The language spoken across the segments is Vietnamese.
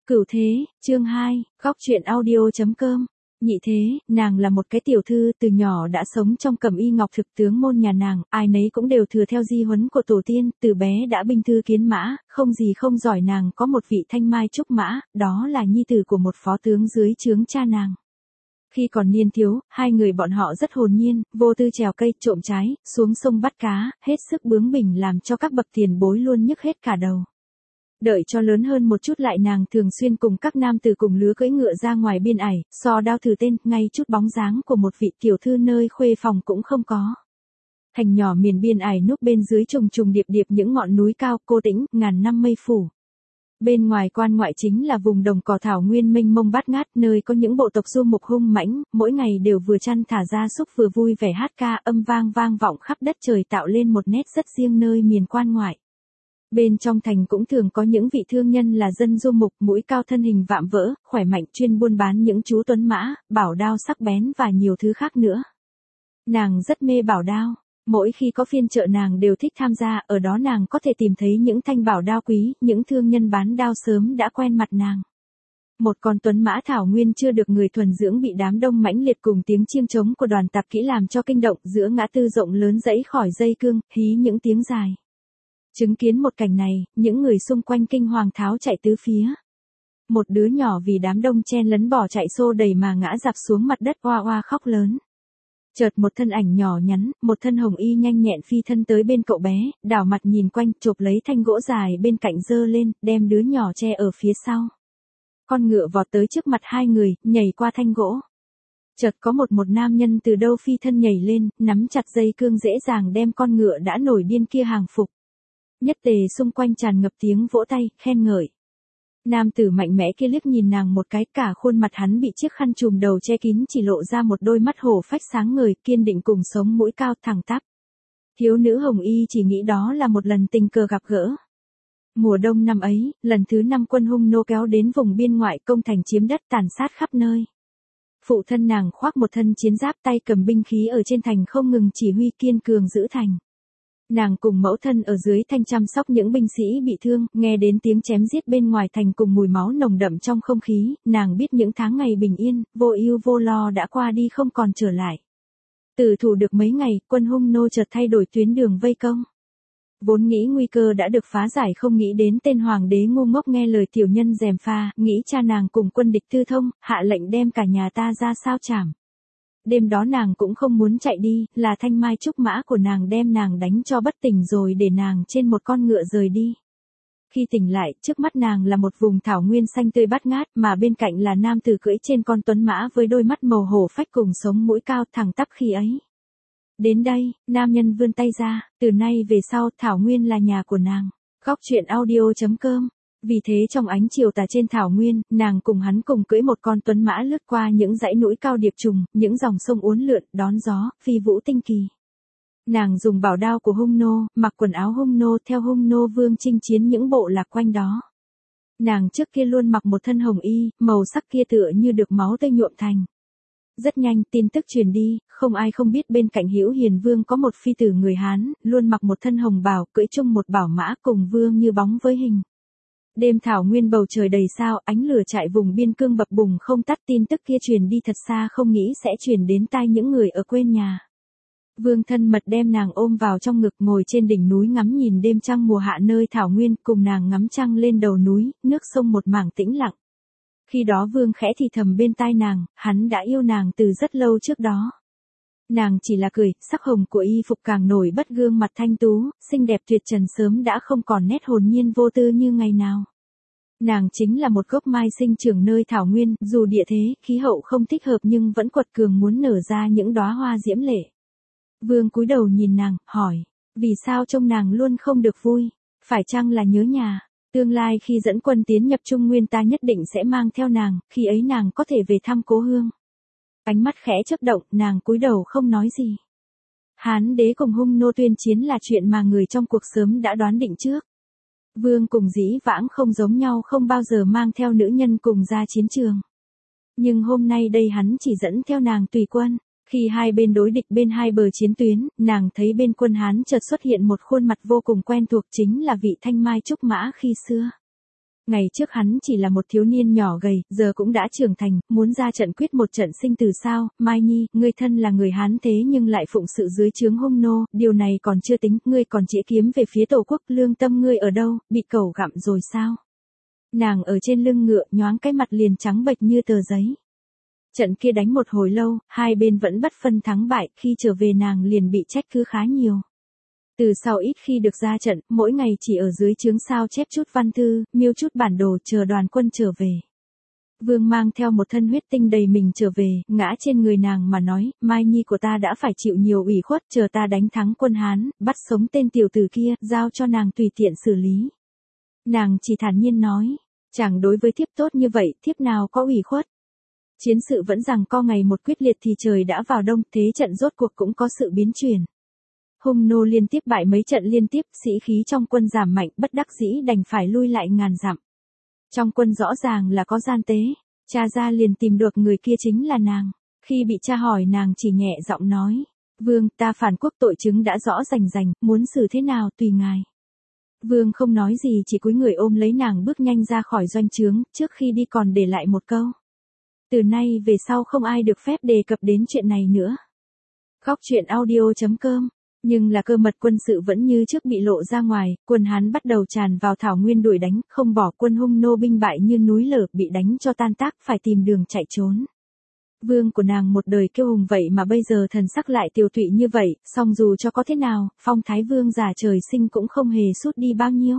Cửu thế, chương 2, góc truyện audio.com. Nhị thế, nàng là một cái tiểu thư từ nhỏ đã sống trong cẩm y ngọc thực tướng môn nhà nàng, ai nấy cũng đều thừa theo di huấn của tổ tiên, từ bé đã binh thư kiến mã, không gì không giỏi. Nàng có một vị thanh mai trúc mã, đó là nhi tử của một phó tướng dưới trướng cha nàng. Khi còn niên thiếu, hai người bọn họ rất hồn nhiên, vô tư trèo cây, trộm trái, xuống sông bắt cá, hết sức bướng bỉnh làm cho các bậc tiền bối luôn nhức hết cả đầu. Đợi cho lớn hơn một chút lại, nàng thường xuyên cùng các nam tử cùng lứa cưỡi ngựa ra ngoài biên ải, so đao thử tên, ngay chút bóng dáng của một vị tiểu thư nơi khuê phòng cũng không có. Thành nhỏ miền biên ải núp bên dưới trùng trùng điệp điệp những ngọn núi cao, cô tĩnh, ngàn năm mây phủ. Bên ngoài quan ngoại chính là vùng đồng cỏ thảo nguyên mênh mông bát ngát, nơi có những bộ tộc du mục hung mãnh, mỗi ngày đều vừa chăn thả gia súc vừa vui vẻ hát ca, âm vang vang vọng khắp đất trời, tạo lên một nét rất riêng nơi miền quan ngoại. Bên trong thành cũng thường có những vị thương nhân là dân du mục, mũi cao thân hình vạm vỡ, khỏe mạnh, chuyên buôn bán những chú tuấn mã, bảo đao sắc bén và nhiều thứ khác nữa. Nàng rất mê bảo đao, mỗi khi có phiên chợ nàng đều thích tham gia, ở đó nàng có thể tìm thấy những thanh bảo đao quý, những thương nhân bán đao sớm đã quen mặt nàng. Một con tuấn mã thảo nguyên chưa được người thuần dưỡng bị đám đông mãnh liệt cùng tiếng chiêng trống của đoàn tạp kỹ làm cho kinh động, giữa ngã tư rộng lớn dãy khỏi dây cương, hí những tiếng dài. Chứng kiến một cảnh này, những người xung quanh kinh hoàng tháo chạy tứ phía. Một đứa nhỏ vì đám đông chen lấn bỏ chạy xô đẩy mà ngã dạp xuống mặt đất oa oa khóc lớn. Chợt một thân ảnh nhỏ nhắn, một thân hồng y nhanh nhẹn phi thân tới bên cậu bé, đảo mặt nhìn quanh, chộp lấy thanh gỗ dài bên cạnh giơ lên, đem đứa nhỏ che ở phía sau. Con ngựa vọt tới trước mặt hai người, nhảy qua thanh gỗ. Chợt có một nam nhân từ đâu phi thân nhảy lên, nắm chặt dây cương dễ dàng đem con ngựa đã nổi điên kia hàng phục. Nhất tề xung quanh tràn ngập tiếng vỗ tay, khen ngợi. Nam tử mạnh mẽ kia liếc nhìn nàng một cái, cả khuôn mặt hắn bị chiếc khăn trùm đầu che kín, chỉ lộ ra một đôi mắt hổ phách sáng ngời, kiên định cùng sống mũi cao thẳng tắp. Thiếu nữ hồng y chỉ nghĩ đó là một lần tình cờ gặp gỡ. Mùa đông năm ấy, lần thứ 5 quân hung nô kéo đến vùng biên ngoại, công thành chiếm đất, tàn sát khắp nơi. Phụ thân nàng khoác một thân chiến giáp, tay cầm binh khí ở trên thành không ngừng chỉ huy, kiên cường giữ thành. Nàng cùng mẫu thân ở dưới thanh chăm sóc những binh sĩ bị thương, nghe đến tiếng chém giết bên ngoài thành cùng mùi máu nồng đậm trong không khí, nàng biết những tháng ngày bình yên, vô ưu vô lo đã qua đi không còn trở lại. Tử thủ được mấy ngày, quân hung nô chợt thay đổi tuyến đường vây công. Vốn nghĩ nguy cơ đã được phá giải, không nghĩ đến tên hoàng đế ngu ngốc nghe lời tiểu nhân gièm pha, nghĩ cha nàng cùng quân địch tư thông, hạ lệnh đem cả nhà ta ra sao chảm. Đêm đó nàng cũng không muốn chạy đi, là thanh mai trúc mã của nàng đem nàng đánh cho bất tỉnh rồi để nàng trên một con ngựa rời đi. Khi tỉnh lại, trước mắt nàng là một vùng thảo nguyên xanh tươi bát ngát, mà bên cạnh là nam tử cưỡi trên con tuấn mã với đôi mắt màu hổ phách cùng sống mũi cao thẳng tắp khi ấy. Đến đây, nam nhân vươn tay ra, từ nay về sau thảo nguyên là nhà của nàng. Góc truyện audio.com. Vì thế trong ánh chiều tà trên thảo nguyên, nàng cùng hắn cùng cưỡi một con tuấn mã lướt qua những dãy núi cao điệp trùng, những dòng sông uốn lượn, đón gió, phi vũ tinh kỳ. Nàng dùng bảo đao của hung nô, mặc quần áo hung nô, theo hung nô vương chinh chiến những bộ lạc quanh đó. Nàng trước kia luôn mặc một thân hồng y, màu sắc kia tựa như được máu tươi nhuộm thành. Rất nhanh tin tức truyền đi, không ai không biết bên cạnh Hữu Hiền Vương có một phi tử người Hán, luôn mặc một thân hồng bào, cưỡi chung một bảo mã cùng vương như bóng với hình. Đêm thảo nguyên bầu trời đầy sao, ánh lửa trại vùng biên cương bập bùng không tắt, tin tức kia truyền đi thật xa, không nghĩ sẽ truyền đến tai những người ở quê nhà. Vương thân mật đem nàng ôm vào trong ngực, ngồi trên đỉnh núi ngắm nhìn đêm trăng mùa hạ nơi thảo nguyên, cùng nàng ngắm trăng lên đầu núi, nước sông một mảng tĩnh lặng. Khi đó Vương khẽ thì thầm bên tai nàng, hắn đã yêu nàng từ rất lâu trước đó. Nàng chỉ là cười, sắc hồng của y phục càng nổi bật, gương mặt thanh tú, xinh đẹp tuyệt trần sớm đã không còn nét hồn nhiên vô tư như ngày nào. Nàng chính là một gốc mai sinh trưởng nơi thảo nguyên, dù địa thế, khí hậu không thích hợp nhưng vẫn quật cường muốn nở ra những đóa hoa diễm lệ. Vương cúi đầu nhìn nàng, hỏi, vì sao trông nàng luôn không được vui, phải chăng là nhớ nhà? Tương lai khi dẫn quân tiến nhập Trung Nguyên ta nhất định sẽ mang theo nàng, khi ấy nàng có thể về thăm cố hương. Ánh mắt khẽ chớp động, nàng cúi đầu không nói gì. Hán đế cùng hung nô tuyên chiến là chuyện mà người trong cuộc sớm đã đoán định trước. Vương cùng dĩ vãng không giống nhau, không bao giờ mang theo nữ nhân cùng ra chiến trường. Nhưng hôm nay đây hắn chỉ dẫn theo nàng tùy quân. Khi hai bên đối địch bên hai bờ chiến tuyến, nàng thấy bên quân Hán chợt xuất hiện một khuôn mặt vô cùng quen thuộc, chính là vị thanh mai trúc mã khi xưa. Ngày trước hắn chỉ là một thiếu niên nhỏ gầy, giờ cũng đã trưởng thành, muốn ra trận quyết một trận sinh tử sao? Mai Nhi, ngươi thân là người Hán thế nhưng lại phụng sự dưới trướng Hung nô, điều này còn chưa tính, ngươi còn chĩa kiếm về phía tổ quốc, lương tâm ngươi ở đâu, bị cẩu gặm rồi sao? Nàng ở trên lưng ngựa, nhoáng cái mặt liền trắng bệch như tờ giấy. Trận kia đánh một hồi lâu, hai bên vẫn bất phân thắng bại, khi trở về nàng liền bị trách cứ khá nhiều. Từ sau ít khi được ra trận, mỗi ngày chỉ ở dưới trướng sao chép chút văn thư, miêu chút bản đồ chờ đoàn quân trở về. Vương mang theo một thân huyết tinh đầy mình trở về, ngã trên người nàng mà nói, Mai Nhi của ta đã phải chịu nhiều ủy khuất, chờ ta đánh thắng quân Hán, bắt sống tên tiểu tử kia, giao cho nàng tùy tiện xử lý. Nàng chỉ thản nhiên nói, chẳng đối với thiếp tốt như vậy, thiếp nào có ủy khuất. Chiến sự vẫn giằng co ngày một quyết liệt thì trời đã vào đông, thế trận rốt cuộc cũng có sự biến chuyển. Hung nô liên tiếp bại mấy trận liên tiếp, sĩ khí trong quân giảm mạnh, bất đắc dĩ đành phải lui lại ngàn dặm. Trong quân rõ ràng là có gian tế, cha ra liền tìm được người kia chính là nàng. Khi bị cha hỏi nàng chỉ nhẹ giọng nói, Vương, ta phản quốc tội chứng đã rõ rành, muốn xử thế nào tùy ngài. Vương không nói gì chỉ cúi người ôm lấy nàng bước nhanh ra khỏi doanh trướng, trước khi đi còn để lại một câu. Từ nay về sau không ai được phép đề cập đến chuyện này nữa. Góc truyện audio.com. Nhưng là cơ mật quân sự vẫn như trước bị lộ ra ngoài, quân Hán bắt đầu tràn vào thảo nguyên đuổi đánh, không bỏ quân Hung nô binh bại như núi lở, bị đánh cho tan tác, phải tìm đường chạy trốn. Vương của nàng một đời kiêu hùng vậy mà bây giờ thần sắc lại tiều tụy như vậy, song dù cho có thế nào, phong thái vương giả trời sinh cũng không hề sút đi bao nhiêu.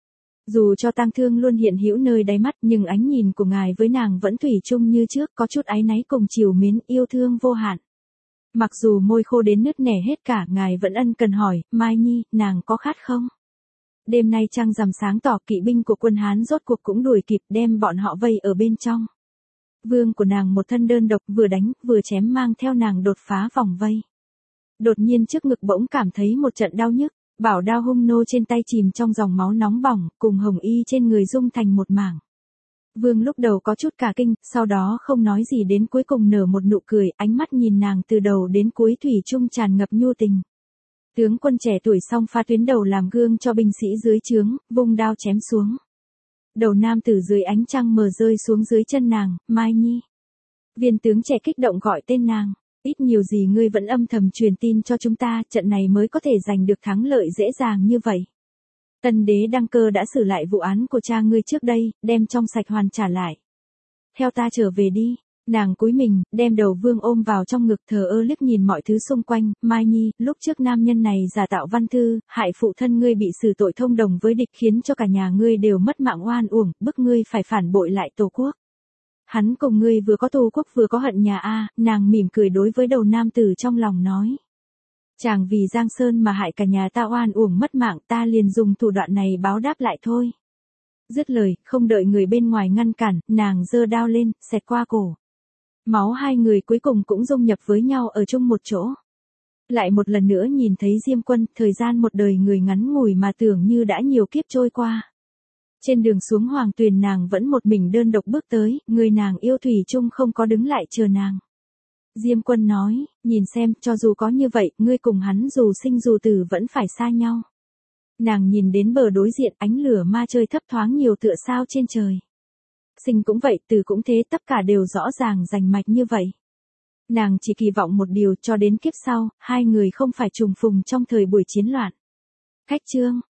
Dù cho tang thương luôn hiện hữu nơi đáy mắt, nhưng ánh nhìn của ngài với nàng vẫn thủy chung như trước, có chút áy náy cùng trìu mến, yêu thương vô hạn. Mặc dù môi khô đến nứt nẻ hết cả, ngài vẫn ân cần hỏi, Mai Nhi, nàng có khát không? Đêm nay trăng rằm sáng tỏ, kỵ binh của quân Hán rốt cuộc cũng đuổi kịp, đem bọn họ vây ở bên trong. Vương của nàng một thân đơn độc, vừa đánh, vừa chém, mang theo nàng đột phá vòng vây. Đột nhiên trước ngực bỗng cảm thấy một trận đau nhức, bảo đao Hung nô trên tay chìm trong dòng máu nóng bỏng, cùng hồng y trên người rung thành một mảng. Vương lúc đầu có chút cả kinh, sau đó không nói gì đến cuối cùng nở một nụ cười, ánh mắt nhìn nàng từ đầu đến cuối thủy chung tràn ngập nhu tình. Tướng quân trẻ tuổi song pha tuyến đầu làm gương cho binh sĩ dưới trướng, vung đao chém xuống. Đầu nam tử dưới ánh trăng mờ rơi xuống dưới chân nàng, Mai Nhi. Viên tướng trẻ kích động gọi tên nàng, ít nhiều gì ngươi vẫn âm thầm truyền tin cho chúng ta, trận này mới có thể giành được thắng lợi dễ dàng như vậy. Tân đế đăng cơ đã xử lại vụ án của cha ngươi trước đây, đem trong sạch hoàn trả lại. Theo ta trở về đi. Nàng cúi mình, đem đầu Vương ôm vào trong ngực, thờ ơ liếc nhìn mọi thứ xung quanh. Mai Nhi, lúc trước nam nhân này giả tạo văn thư, hại phụ thân ngươi bị xử tội thông đồng với địch, khiến cho cả nhà ngươi đều mất mạng oan uổng, bức ngươi phải phản bội lại tổ quốc. Hắn cùng ngươi vừa có thù quốc vừa có hận nhà a. Nàng mỉm cười đối với đầu nam tử trong lòng nói. Chàng vì Giang Sơn mà hại cả nhà ta oan uổng mất mạng, ta liền dùng thủ đoạn này báo đáp lại thôi. Dứt lời, không đợi người bên ngoài ngăn cản, nàng giơ đao lên, xẹt qua cổ. Máu hai người cuối cùng cũng dung nhập với nhau ở chung một chỗ. Lại một lần nữa nhìn thấy Diêm Quân, thời gian một đời người ngắn ngủi mà tưởng như đã nhiều kiếp trôi qua. Trên đường xuống Hoàng Tuyền nàng vẫn một mình đơn độc bước tới, người nàng yêu thủy chung không có đứng lại chờ nàng. Diêm Quân nói, nhìn xem, cho dù có như vậy, ngươi cùng hắn dù sinh dù tử vẫn phải xa nhau. Nàng nhìn đến bờ đối diện, ánh lửa ma chơi thấp thoáng nhiều tựa sao trên trời. Sinh cũng vậy, tử cũng thế, tất cả đều rõ ràng rành mạch như vậy. Nàng chỉ kỳ vọng một điều, cho đến kiếp sau, hai người không phải trùng phùng trong thời buổi chiến loạn. Khách chương.